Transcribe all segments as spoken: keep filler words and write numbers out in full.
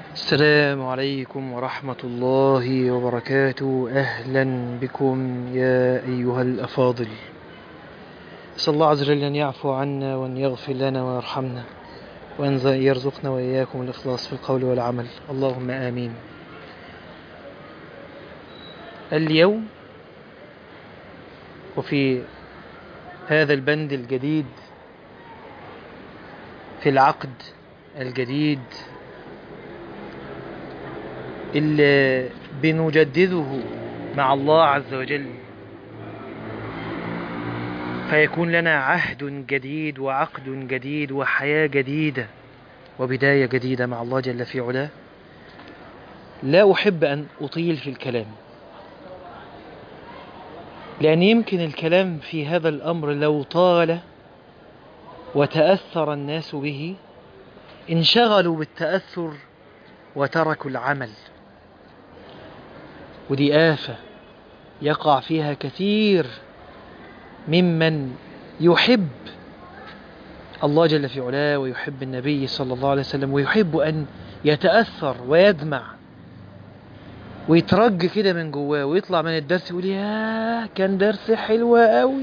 السلام عليكم ورحمة الله وبركاته. أهلا بكم يا أيها الأفاضل. أسأل الله عز وجل أن يعفو عنا وأن يغفر لنا ويرحمنا وأن يرزقنا وإياكم الإخلاص في القول والعمل، اللهم آمين. اليوم وفي هذا البند الجديد في العقد الجديد اللي بنجدده مع الله عز وجل، فيكون لنا عهد جديد وعقد جديد وحياة جديدة وبداية جديدة مع الله جل في علاه. لا أحب أن أطيل في الكلام، لأن يمكن الكلام في هذا الأمر لو طال وتأثر الناس به انشغلوا بالتأثر وتركوا العمل، ودي آفة يقع فيها كثير ممن يحب الله جل في علاه ويحب النبي صلى الله عليه وسلم ويحب أن يتأثر ويدمع ويترج كده من جواه ويطلع من الدرس يقول ياه كان درس حلو قوي،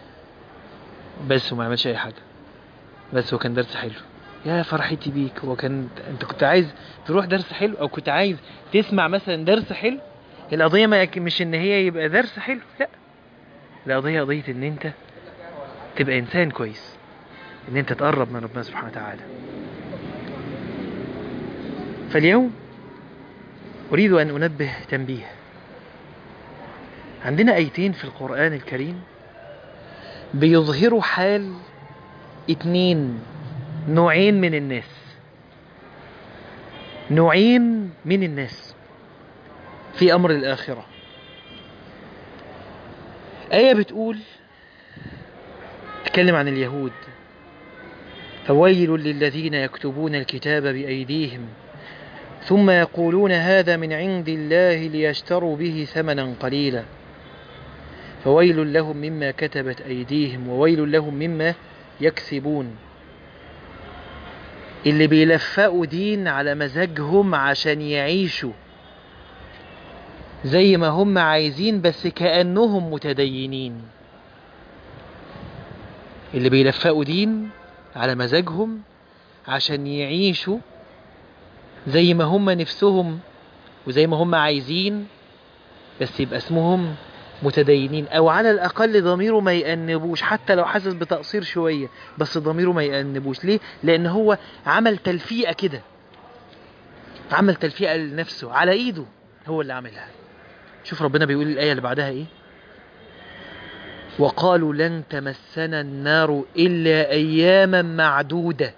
بس وما يعملش أي حاجة، بس هو كان درس حلو. يا فرحتي بيك، هو كان انت كنت عايز تروح درس حلو او كنت عايز تسمع مثلا درس حلو؟ القضية ما يك- مش ان هي يبقى درس حلو، لا، القضية قضية ان انت تبقى انسان كويس، ان انت تقرب من ربنا سبحانه وتعالى. فاليوم اريد ان انبه تنبيه. عندنا ايتين في القرآن الكريم بيظهروا حال اتنين نوعين من الناس نوعين من الناس في امر الاخرة. آية بتقول، تتكلم عن اليهود: فويل للذين يكتبون الكتاب بأيديهم ثم يقولون هذا من عند الله ليشتروا به ثمنا قليلا فويل لهم مما كتبت أيديهم وويل لهم مما يكسبون. اللي بيلفقوا دين على مزاجهم عشان يعيشوا زي ما هم عايزين بس كأنهم متدينين، اللي بيلفقوا دين على مزاجهم عشان يعيشوا زي ما هم نفسهم وزي ما هم عايزين، بس يبقى اسمهم متدينين، او على الاقل ضميره ما يأنبوش، حتى لو حاسس بتقصير شوية بس ضميره ما يأنبوش. ليه؟ لان هو عمل تلفيقة كده، عمل تلفيقة لنفسه على ايده، هو اللي عملها. شوف ربنا بيقول الآية اللي بعدها ايه: وقالوا لن تمسنا النار إلا أياما معدودة.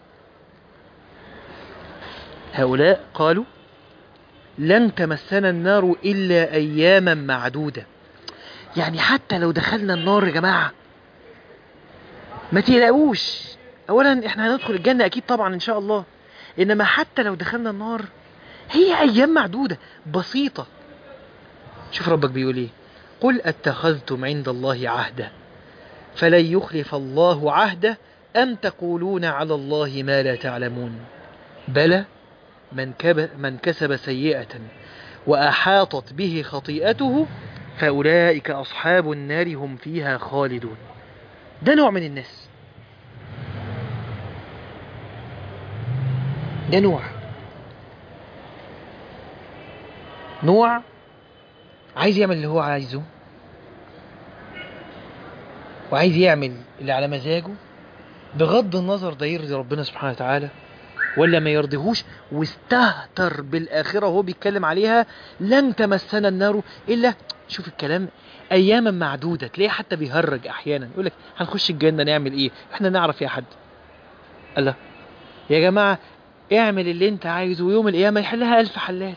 هؤلاء قالوا لن تمسنا النار إلا أياما معدودة، يعني حتى لو دخلنا النار يا جماعة ما تقلقوش، أولا احنا هندخل الجنة أكيد طبعا إن شاء الله، إنما حتى لو دخلنا النار هي أيام معدودة بسيطة. شوف ربك بيقول إيه: قل أتخذتم عند الله عهدا فلن يخلف الله عهده أم تقولون على الله ما لا تعلمون بلى من, كب من كسب سيئة وأحاطت به خطيئته فأولئك أصحاب النار هم فيها خالدون. ده نوع من الناس، ده نوع نوع عايز يعمل اللي هو عايزه وعايز يعمل اللي على مزاجه بغض النظر ده يرضي ربنا سبحانه وتعالى ولا ما يرضيهوش، واستهتر بالآخرة وهو بيتكلم عليها لن تمسنا النار إلا، شوف الكلام، أياما معدودة. تلاقيه حتى بيهرج أحيانا يقول لك هنخش الجنة نعمل إيه؟ إحنا نعرف يا حد؟ الله يا جماعة، اعمل اللي انت عايزه ويوم القيامة يحلها ألف حلال.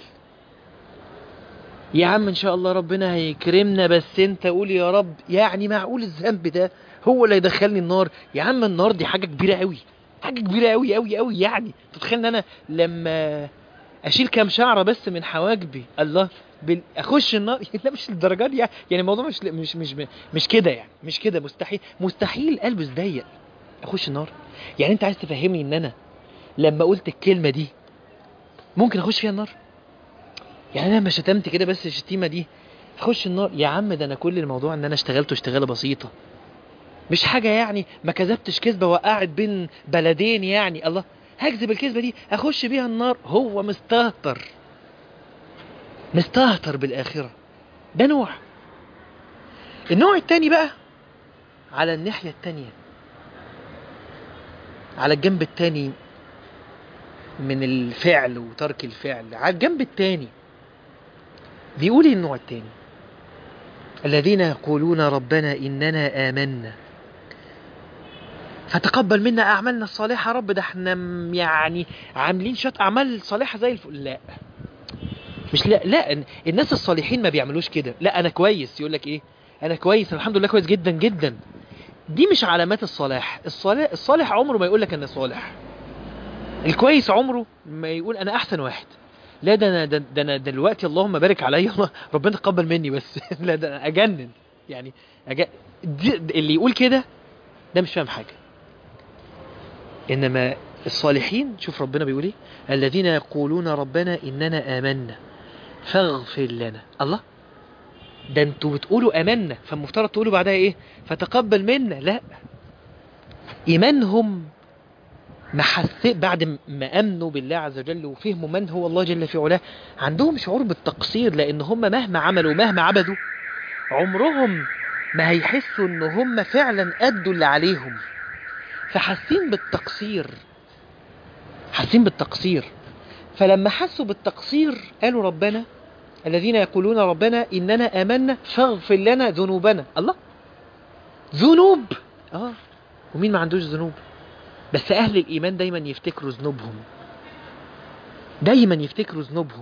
يا عم إن شاء الله ربنا هيكرمنا، بس انت قول يا رب، يعني معقول الذنب ده هو اللي يدخلني النار؟ يا عم النار دي حاجة كبيرة قوي، حاجة كبيرة قوي قوي قوي. يعني تتخيل ان انا لما اشيل كام شعرة بس من حواجبي الله بال... اخش النار؟ لا مش للدرجة دي يعني، يعني الموضوع مش مش مش مش كده يعني، مش كده، مستحيل مستحيل البس ضيق اخش النار. يعني انت عايز تفهمني ان انا لما قلت الكلمة دي ممكن اخش فيها النار؟ يعني انا ما شتمت كده بس الشتيمه دي اخش النار؟ يا عم ده انا كل الموضوع ان انا اشتغلت اشتغاله بسيطه، مش حاجه يعني، ما كذبتش كذبه وقعت بين بلدين يعني، الله هكذب الكذبه دي اخش بيها النار؟ هو مستهتر مستهتر بالاخره. ده نوع. النوع التاني بقى على الناحيه التانيه، على الجنب التاني من الفعل وترك الفعل، على الجنب التاني بيقول النوع التاني: الذين يقولون ربنا إننا آمنا فتقبل منا أعمالنا الصالحة. رب ده احنا يعني عاملين شوية أعمال صالحة زي الفل. لا مش لا لا الناس الصالحين ما بيعملوش كده. لا أنا كويس، يقول لك إيه؟ أنا كويس الحمد لله، كويس جدا جدا. دي مش علامات الصلاح. الصالح الصالح عمره ما يقول لك أنا صالح. الكويس عمره ما يقول أنا أحسن واحد. لا ده انا ده, ده انا دلوقتي اللهم بارك عليا ربنا تقبل مني بس لا ده انا اجنن يعني أجن... دي اللي يقول كده ده مش فاهم حاجه. انما الصالحين شوف ربنا بيقول ايه: الذين يقولون ربنا اننا امنا فاغفر لنا. الله ده انتوا بتقولوا امنا، فالمفترض تقولوا بعدها ايه؟ فتقبل منا. لا، ايمانهم محث بعد ما امنوا بالله عز وجل وفهموا من هو الله جل في علاه، عندهم شعور بالتقصير، لان هم مهما عملوا مهما عبدوا عمرهم ما هيحسوا ان هم فعلا ادوا اللي عليهم، فحاسين بالتقصير حاسين بالتقصير فلما حسوا بالتقصير قالوا ربنا الذين يقولون ربنا اننا امنا فاغفر لنا ذنوبنا. الله، ذنوب؟ اه ومين ما عندوش ذنوب؟ بس اهل الايمان دايما يفتكروا ذنوبهم، دايما يفتكروا ذنوبهم.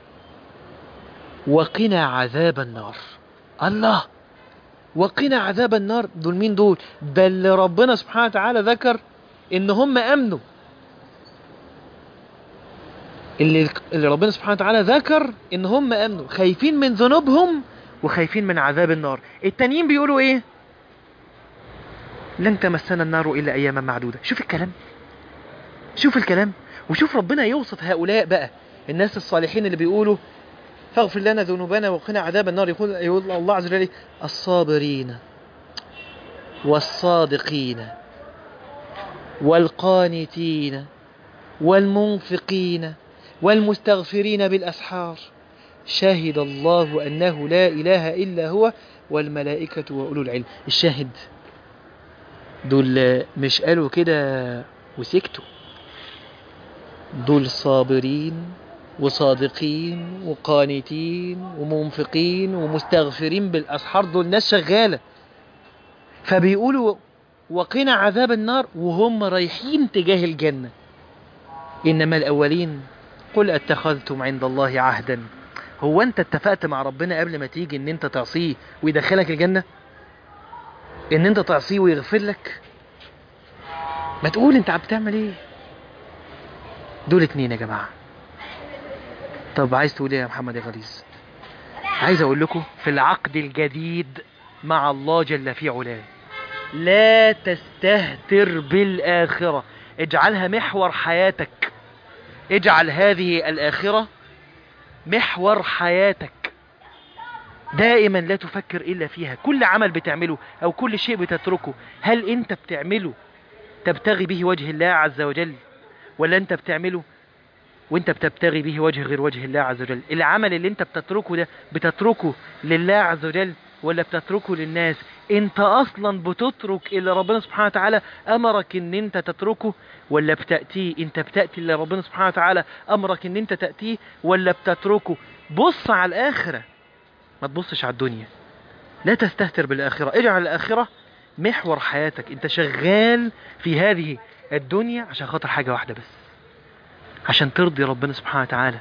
وقنا عذاب النار. الله، وقنا عذاب النار. دول مين دول؟ ده اللي ربنا سبحانه وتعالى ذكر ان هم امنوا، اللي, اللي ربنا سبحانه وتعالى ذكر ان هم امنوا، خايفين من ذنوبهم وخايفين من عذاب النار. التانيين بيقولوا ايه؟ لن تمسنا النار الا اياما معدودة. شوف الكلام، شوف الكلام. وشوف ربنا يوصف هؤلاء بقى الناس الصالحين اللي بيقولوا فاغفر لنا ذنوبنا وقنا عذاب النار. يقول, يقول الله عز وجل: الصابرين والصادقين والقانتين والمنفقين والمستغفرين بالأسحار شهد الله أنه لا إله إلا هو والملائكة وأولو العلم. الشاهد دول مش قالوا كده وسكتوا، دول صابرين وصادقين وقانتين ومنفقين ومستغفرين بالأسحار، دول ناس شغالة. فبيقولوا وقنا عذاب النار وهم رايحين تجاه الجنة. إنما الأولين قل اتخذتم عند الله عهدا. هو أنت اتفقت مع ربنا قبل ما تيجي إن أنت تعصيه ويدخلك الجنة؟ إن أنت تعصيه ويغفر لك؟ ما تقول أنت بتعمل إيه؟ دول اتنين يا جماعة. طب عايز تقول إيه يا محمد يا غليظ؟ عايز أقول لكم في العقد الجديد مع الله جل في علاه: لا تستهتر بالآخرة، اجعلها محور حياتك. اجعل هذه الآخرة محور حياتك دائما، لا تفكر إلا فيها. كل عمل بتعمله أو كل شيء بتتركه، هل أنت بتعمله تبتغي به وجه الله عز وجل، ولا أنت بتعمله وأنت بتبتغي به وجه غير وجه الله عز وجل؟ العمل اللي أنت بتتركه ده بتتركه لله عز وجل ولا بتتركه للناس؟ أنت أصلا بتترك اللي ربنا سبحانه وتعالى أمرك أن أنت تتركه، ولا بتأتيه؟ أنت بتأتي اللي ربنا سبحانه وتعالى أمرك أن أنت تأتيه ولا بتتركه؟ بص على الآخرة، ما تبصش على الدنيا. لا تستهتر بالآخرة، اجعل الآخرة محور حياتك. انت شغال في هذه الدنيا عشان خاطر حاجة واحدة بس، عشان ترضي ربنا سبحانه وتعالى.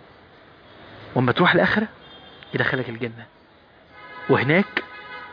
وما تروح الآخرة يدخلك الجنة، وهناك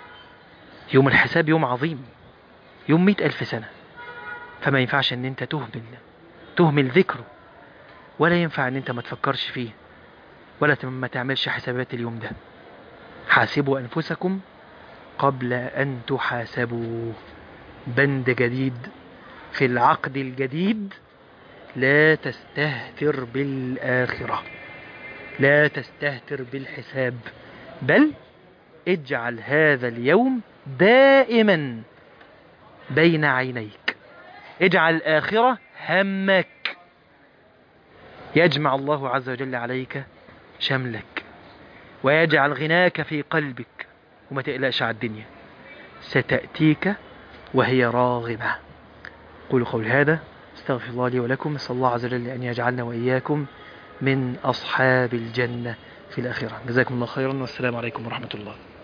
يوم الحساب يوم عظيم، يوم مئة ألف سنة. فما ينفعش ان انت تهمل تهمل ذكره، ولا ينفع ان انت ما تفكرش فيه، ولا ما تعملش حسابات اليوم ده. حاسبوا أنفسكم قبل أن تحاسبوا. بند جديد في العقد الجديد لا تستهتر بالآخرة، لا تستهتر بالحساب، بل اجعل هذا اليوم دائما بين عينيك، اجعل الآخرة همك، يجمع الله عز وجل عليك شملك، ويجعل غناك في قلبك، وما تقلقش على الدنيا، ستأتيك وهي راغبة. قولوا قولي هذا، استغفر الله لي ولكم، نسأل الله عز وجل أن يجعلنا وإياكم من أصحاب الجنة في الآخرة. جزاكم الله خيرا، والسلام عليكم ورحمة الله.